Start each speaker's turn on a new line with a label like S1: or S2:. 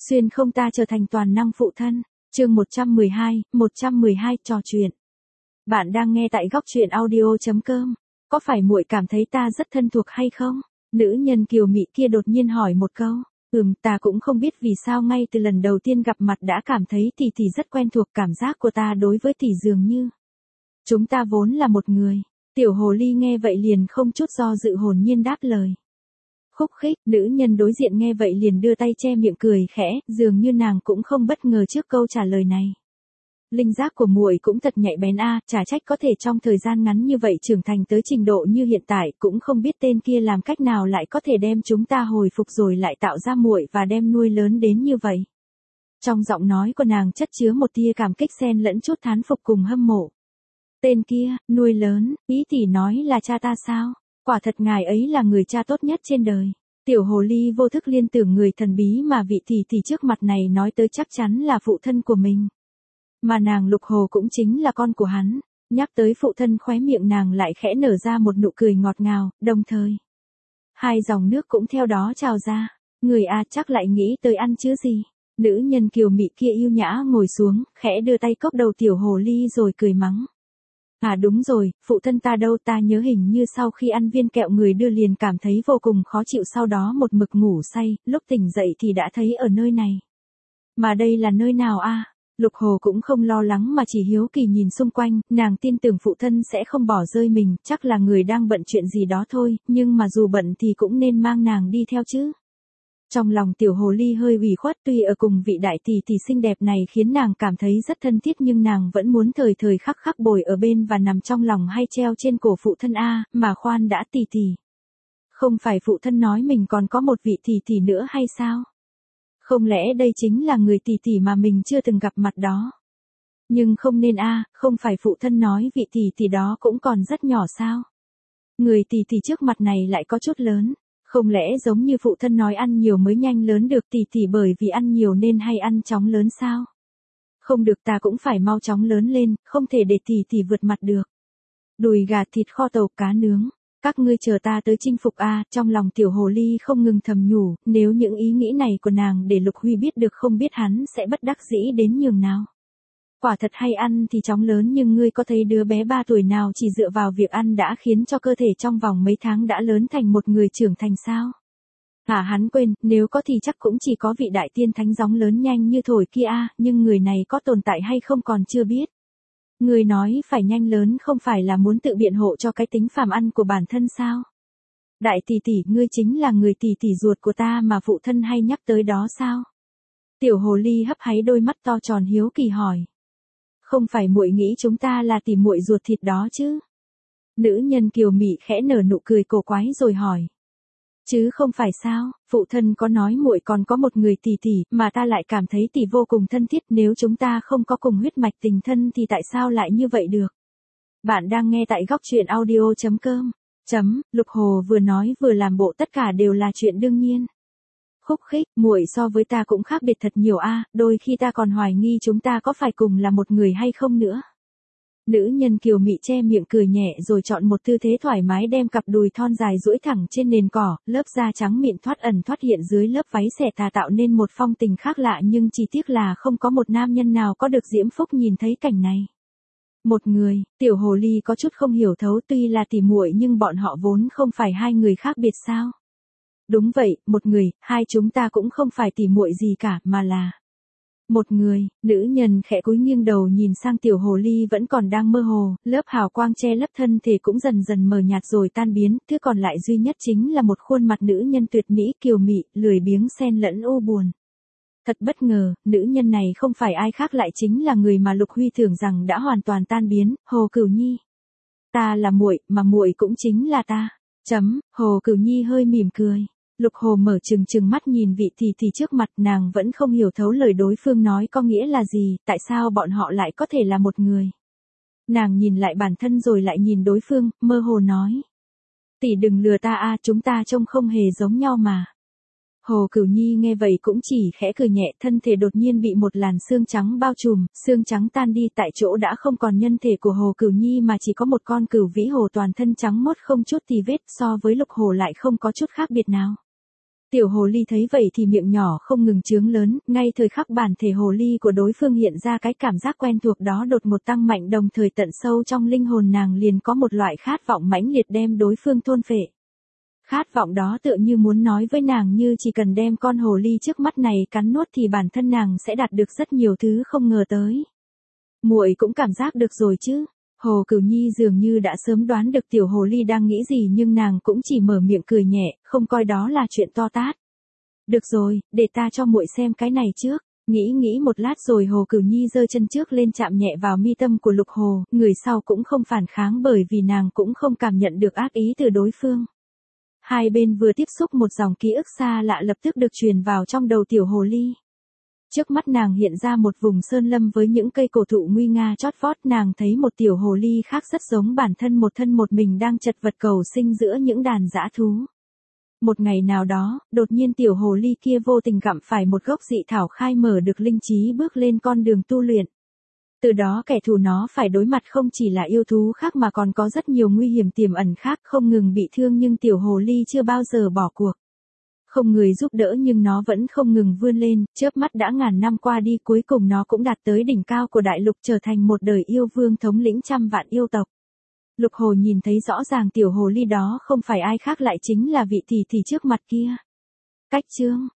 S1: Xuyên không ta trở thành toàn năng phụ thân. Chương 112 trò chuyện. Bạn đang nghe tại góc truyện audio.com. Có phải muội cảm thấy ta rất thân thuộc hay không? Nữ nhân kiều mị kia đột nhiên hỏi một câu. Ta cũng không biết vì sao ngay từ lần đầu tiên gặp mặt đã cảm thấy tỷ rất quen thuộc, cảm giác của ta đối với tỷ dường như chúng ta vốn là một người. Tiểu hồ ly nghe vậy liền không chút do dự hồn nhiên đáp lời. Khúc khích, nữ nhân đối diện nghe vậy liền đưa tay che miệng cười khẽ, dường như nàng cũng không bất ngờ trước câu trả lời này. Linh giác của muội cũng thật nhạy bén a, chả trách có thể trong thời gian ngắn như vậy trưởng thành tới trình độ như hiện tại, cũng không biết tên kia làm cách nào lại có thể đem chúng ta hồi phục rồi lại tạo ra muội và đem nuôi lớn đến như vậy. Trong giọng nói của nàng chất chứa một tia cảm kích xen lẫn chút thán phục cùng hâm mộ. Tên kia, nuôi lớn, ý tỷ nói là cha ta sao? Quả thật ngài ấy là người cha tốt nhất trên đời. Tiểu hồ ly vô thức liên tưởng người thần bí mà vị tỷ trước mặt này nói tới chắc chắn là phụ thân của mình. Mà nàng Lục Hồ cũng chính là con của hắn. Nhắc tới phụ thân khóe miệng nàng lại khẽ nở ra một nụ cười ngọt ngào, đồng thời hai dòng nước cũng theo đó trào ra. Người chắc lại nghĩ tới ăn chứ gì. Nữ nhân kiều mị kia yêu nhã ngồi xuống, khẽ đưa tay cốc đầu tiểu hồ ly rồi cười mắng. Đúng rồi, phụ thân ta đâu, ta nhớ hình như sau khi ăn viên kẹo người đưa liền cảm thấy vô cùng khó chịu, sau đó một mực ngủ say, lúc tỉnh dậy thì đã thấy ở nơi này. Mà đây là nơi nào a? Lục Hồ cũng không lo lắng mà chỉ hiếu kỳ nhìn xung quanh, nàng tin tưởng phụ thân sẽ không bỏ rơi mình, chắc là người đang bận chuyện gì đó thôi, nhưng mà dù bận thì cũng nên mang nàng đi theo chứ. Trong lòng tiểu hồ ly hơi ủy khuất, tuy ở cùng vị đại tỷ xinh đẹp này khiến nàng cảm thấy rất thân thiết nhưng nàng vẫn muốn thời khắc bồi ở bên và nằm trong lòng hay treo trên cổ phụ thân a, mà khoan đã tỷ. Không phải phụ thân nói mình còn có một vị tỷ nữa hay sao? Không lẽ đây chính là người tỷ mà mình chưa từng gặp mặt đó? Nhưng không nên không phải phụ thân nói vị tỷ đó cũng còn rất nhỏ sao? Người tỷ trước mặt này lại có chút lớn. Không lẽ giống như phụ thân nói ăn nhiều mới nhanh lớn được, tỷ bởi vì ăn nhiều nên hay ăn chóng lớn sao? Không được, ta cũng phải mau chóng lớn lên, không thể để tỷ vượt mặt được. Đùi gà, thịt kho tàu, cá nướng, các ngươi chờ ta tới chinh phục trong lòng tiểu hồ ly không ngừng thầm nhủ, nếu những ý nghĩ này của nàng để Lục Huy biết được không biết hắn sẽ bất đắc dĩ đến nhường nào. Quả thật hay ăn thì chóng lớn, nhưng ngươi có thấy đứa bé 3 tuổi nào chỉ dựa vào việc ăn đã khiến cho cơ thể trong vòng mấy tháng đã lớn thành một người trưởng thành sao? Hắn quên, nếu có thì chắc cũng chỉ có vị đại tiên thánh gióng lớn nhanh như thổi kia nhưng người này có tồn tại hay không còn chưa biết. Người nói phải nhanh lớn không phải là muốn tự biện hộ cho cái tính phàm ăn của bản thân sao? Đại tỷ, ngươi chính là người tỷ ruột của ta mà phụ thân hay nhắc tới đó sao? Tiểu hồ ly hấp háy đôi mắt to tròn hiếu kỳ hỏi. Không phải muội nghĩ chúng ta là tỷ muội ruột thịt đó chứ? Nữ nhân kiều mị khẽ nở nụ cười cổ quái rồi hỏi. Chứ không phải sao, phụ thân có nói muội còn có một người tỷ mà ta lại cảm thấy tỷ vô cùng thân thiết, nếu chúng ta không có cùng huyết mạch tình thân thì tại sao lại như vậy được? Bạn đang nghe tại góc truyện audio.com. Lục Hồ vừa nói vừa làm bộ tất cả đều là chuyện đương nhiên. Khúc khích, muội so với ta cũng khác biệt thật nhiều đôi khi ta còn hoài nghi chúng ta có phải cùng là một người hay không nữa. Nữ nhân kiều mị che miệng cười nhẹ rồi chọn một tư thế thoải mái đem cặp đùi thon dài duỗi thẳng trên nền cỏ, lớp da trắng mịn thoát ẩn thoát hiện dưới lớp váy xẻ tà tạo nên một phong tình khác lạ, nhưng chỉ tiếc là không có một nam nhân nào có được diễm phúc nhìn thấy cảnh này. Một người, tiểu hồ ly có chút không hiểu thấu, tuy là tỷ muội nhưng bọn họ vốn không phải hai người khác biệt sao? Đúng vậy, một người, hai chúng ta cũng không phải tỷ muội gì cả mà là một người. Nữ nhân khẽ cúi nghiêng đầu nhìn sang tiểu hồ ly vẫn còn đang mơ hồ, lớp hào quang che lấp thân thể cũng dần dần mờ nhạt rồi tan biến, thứ còn lại duy nhất chính là một khuôn mặt nữ nhân tuyệt mỹ kiều mị, lười biếng xen lẫn u buồn. Thật bất ngờ, nữ nhân này không phải ai khác lại chính là người mà Lục Huy tưởng rằng đã hoàn toàn tan biến, Hồ Cửu Nhi. Ta là muội, mà muội cũng chính là ta. Hồ Cửu Nhi hơi mỉm cười. Lục Hồ mở trừng mắt nhìn vị tỷ trước mặt, nàng vẫn không hiểu thấu lời đối phương nói có nghĩa là gì, tại sao bọn họ lại có thể là một người. Nàng nhìn lại bản thân rồi lại nhìn đối phương, mơ hồ nói. Tỷ đừng lừa ta chúng ta trông không hề giống nhau mà. Hồ Cửu Nhi nghe vậy cũng chỉ khẽ cười nhẹ, thân thể đột nhiên bị một làn sương trắng bao trùm, sương trắng tan đi, tại chỗ đã không còn nhân thể của Hồ Cửu Nhi mà chỉ có một con cửu vĩ hồ toàn thân trắng mốt không chút tì vết, so với Lục Hồ lại không có chút khác biệt nào. Tiểu hồ ly thấy vậy thì miệng nhỏ không ngừng trướng lớn, ngay thời khắc bản thể hồ ly của đối phương hiện ra cái cảm giác quen thuộc đó đột ngột tăng mạnh, đồng thời tận sâu trong linh hồn nàng liền có một loại khát vọng mãnh liệt đem đối phương thôn phệ. Khát vọng đó tựa như muốn nói với nàng như chỉ cần đem con hồ ly trước mắt này cắn nuốt thì bản thân nàng sẽ đạt được rất nhiều thứ không ngờ tới. Muội cũng cảm giác được rồi chứ? Hồ Cửu Nhi dường như đã sớm đoán được tiểu hồ ly đang nghĩ gì nhưng nàng cũng chỉ mở miệng cười nhẹ, không coi đó là chuyện to tát. Được rồi, để ta cho muội xem cái này trước. Nghĩ một lát rồi Hồ Cửu Nhi giơ chân trước lên chạm nhẹ vào mi tâm của Lục Hồ, người sau cũng không phản kháng bởi vì nàng cũng không cảm nhận được ác ý từ đối phương. Hai bên vừa tiếp xúc một dòng ký ức xa lạ lập tức được truyền vào trong đầu tiểu hồ ly. Trước mắt nàng hiện ra một vùng sơn lâm với những cây cổ thụ nguy nga chót vót, nàng thấy một tiểu hồ ly khác rất giống bản thân một thân một mình đang chật vật cầu sinh giữa những đàn dã thú. Một ngày nào đó, đột nhiên tiểu hồ ly kia vô tình gặm phải một gốc dị thảo khai mở được linh trí bước lên con đường tu luyện. Từ đó kẻ thù nó phải đối mặt không chỉ là yêu thú khác mà còn có rất nhiều nguy hiểm tiềm ẩn khác, không ngừng bị thương nhưng tiểu hồ ly chưa bao giờ bỏ cuộc. Không người giúp đỡ nhưng nó vẫn không ngừng vươn lên, chớp mắt đã ngàn năm qua đi cuối cùng nó cũng đạt tới đỉnh cao của đại lục trở thành một đời yêu vương thống lĩnh trăm vạn yêu tộc. Lục Hồ nhìn thấy rõ ràng tiểu hồ ly đó không phải ai khác lại chính là vị tỷ tỷ trước mặt kia. Cách chương